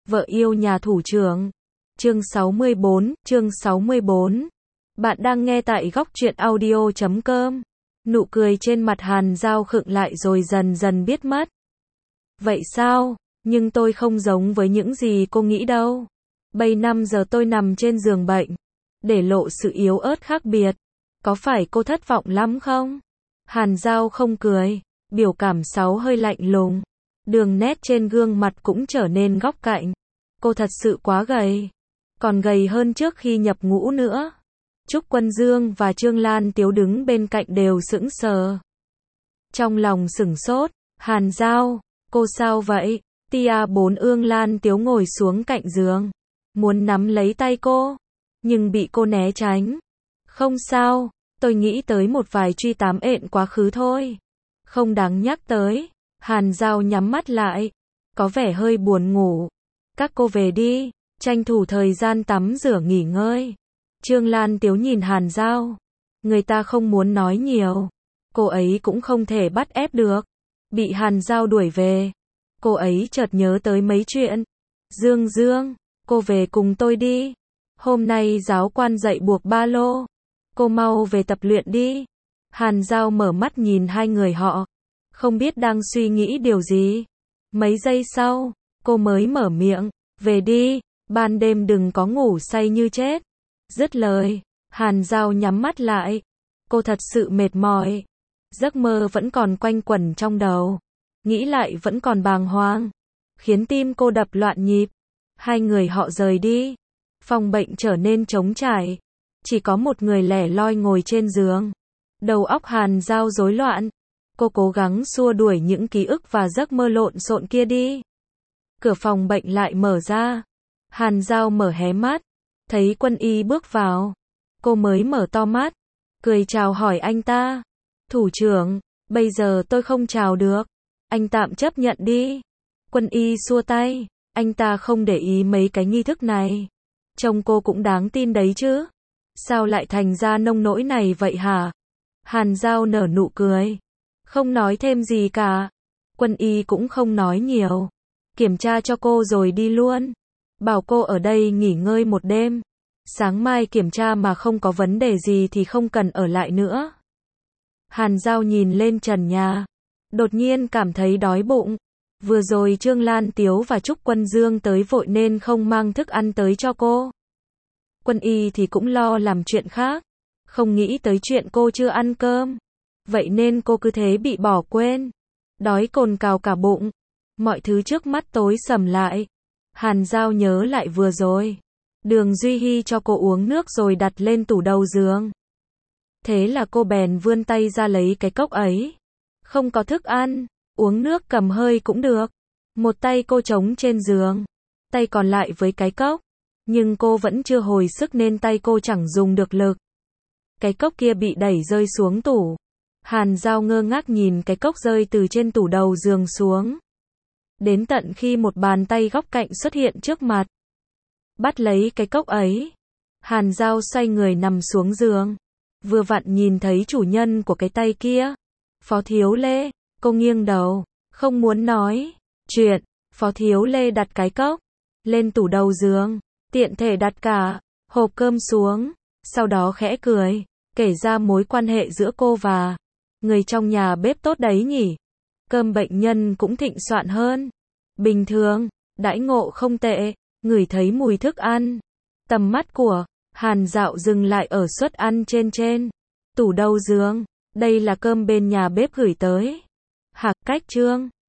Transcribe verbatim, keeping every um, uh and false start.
Vợ yêu nhà thủ trưởng. Chương sáu mươi bốn, chương sáu mươi bốn. Bạn đang nghe tại góc truyện audio chấm com. Nụ cười trên mặt Hàn Dao khựng lại rồi dần dần biến mất. Vậy sao? Nhưng tôi không giống với những gì cô nghĩ đâu. Bây năm giờ tôi nằm trên giường bệnh, để lộ sự yếu ớt khác biệt. Có phải cô thất vọng lắm không? Hàn Dao không cười, biểu cảm sáu hơi lạnh lùng. Đường nét trên gương mặt cũng trở nên góc cạnh. Cô thật sự quá gầy. Còn gầy hơn trước khi nhập ngũ nữa. Trúc Quân Dương và Trương Lan Tiếu đứng bên cạnh đều sững sờ. Trong lòng sửng sốt, Hàn Dao, cô sao vậy? Tia bốn Ương Lan Tiếu ngồi xuống cạnh giường, muốn nắm lấy tay cô, nhưng bị cô né tránh. Không sao, tôi nghĩ tới một vài truy tám ện quá khứ thôi. Không đáng nhắc tới. Hàn Dao nhắm mắt lại, có vẻ hơi buồn ngủ. Các cô về đi, tranh thủ thời gian tắm rửa nghỉ ngơi. Trương Lan Tiếu nhìn Hàn Dao. Người ta không muốn nói nhiều. Cô ấy cũng không thể bắt ép được. Bị Hàn Dao đuổi về. Cô ấy chợt nhớ tới mấy chuyện. Dương Dương, cô về cùng tôi đi. Hôm nay giáo quan dạy buộc ba lô. Cô mau về tập luyện đi. Hàn Dao mở mắt nhìn hai người họ. Không biết đang suy nghĩ điều gì. Mấy giây sau, cô mới mở miệng. Về đi, ban đêm đừng có ngủ say như chết. Dứt lời, Hàn Dao nhắm mắt lại. Cô thật sự mệt mỏi. Giấc mơ vẫn còn quanh quẩn trong đầu. Nghĩ lại vẫn còn bàng hoàng. Khiến tim cô đập loạn nhịp. Hai người họ rời đi. Phòng bệnh trở nên trống trải. Chỉ có một người lẻ loi ngồi trên giường. Đầu óc Hàn Dao rối loạn. Cô cố gắng xua đuổi những ký ức và giấc mơ lộn xộn kia đi. Cửa phòng bệnh lại mở ra. Hàn Dao mở hé mắt. Thấy Quân Y bước vào. Cô mới mở to mắt. Cười chào hỏi anh ta. Thủ trưởng, bây giờ tôi không chào được. Anh tạm chấp nhận đi. Quân Y xua tay. Anh ta không để ý mấy cái nghi thức này. Trông cô cũng đáng tin đấy chứ. Sao lại thành ra nông nỗi này vậy hả? Hàn Dao nở nụ cười. Không nói thêm gì cả. Quân Y cũng không nói nhiều. Kiểm tra cho cô rồi đi luôn. Bảo cô ở đây nghỉ ngơi một đêm. Sáng mai kiểm tra mà không có vấn đề gì thì không cần ở lại nữa. Hàn Dao nhìn lên trần nhà. Đột nhiên cảm thấy đói bụng. Vừa rồi Trương Lan Tiếu và Trúc Quân Dương tới vội nên không mang thức ăn tới cho cô. Quân Y thì cũng lo làm chuyện khác. Không nghĩ tới chuyện cô chưa ăn cơm. Vậy nên cô cứ thế bị bỏ quên. Đói cồn cào cả bụng. Mọi thứ trước mắt tối sầm lại. Hàn Dao nhớ lại vừa rồi. Đường Duy Hy cho cô uống nước rồi đặt lên tủ đầu giường. Thế là cô bèn vươn tay ra lấy cái cốc ấy. Không có thức ăn, uống nước cầm hơi cũng được. Một tay cô trống trên giường. Tay còn lại với cái cốc. Nhưng cô vẫn chưa hồi sức nên tay cô chẳng dùng được lực. Cái cốc kia bị đẩy rơi xuống tủ. Hàn Dao ngơ ngác nhìn cái cốc rơi từ trên tủ đầu giường xuống. Đến tận khi một bàn tay góc cạnh xuất hiện trước mặt. Bắt lấy cái cốc ấy. Hàn Dao xoay người nằm xuống giường. Vừa vặn nhìn thấy chủ nhân của cái tay kia. Phó Thiếu Lê. Cô nghiêng đầu. Không muốn nói chuyện. Phó Thiếu Lê đặt cái cốc lên tủ đầu giường. Tiện thể đặt cả hộp cơm xuống. Sau đó khẽ cười. Kể ra mối quan hệ giữa cô và người trong nhà bếp tốt đấy nhỉ. Cơm bệnh nhân cũng thịnh soạn hơn. Bình thường, đãi ngộ không tệ. Ngửi thấy mùi thức ăn. Tầm mắt của Hàn Dao dừng lại ở suất ăn trên trên tủ đầu giường. Đây là cơm bên nhà bếp gửi tới. Hạc Cách Trương.